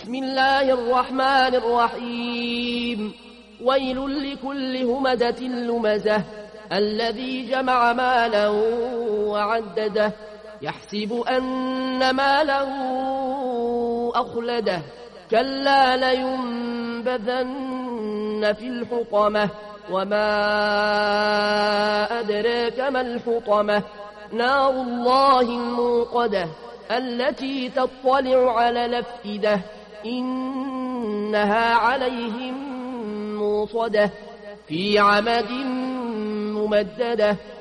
بسم الله الرحمن الرحيم ويل لكل همزة لمزة الذي جمع مالا وعدده يحسب أن ماله أخلده كلا لينبذن في الحطمة وما أدراك ما الحطمة نار الله الموقدة التي تطلع على الأفئدة إنها عليهم موصدة في عمد ممددة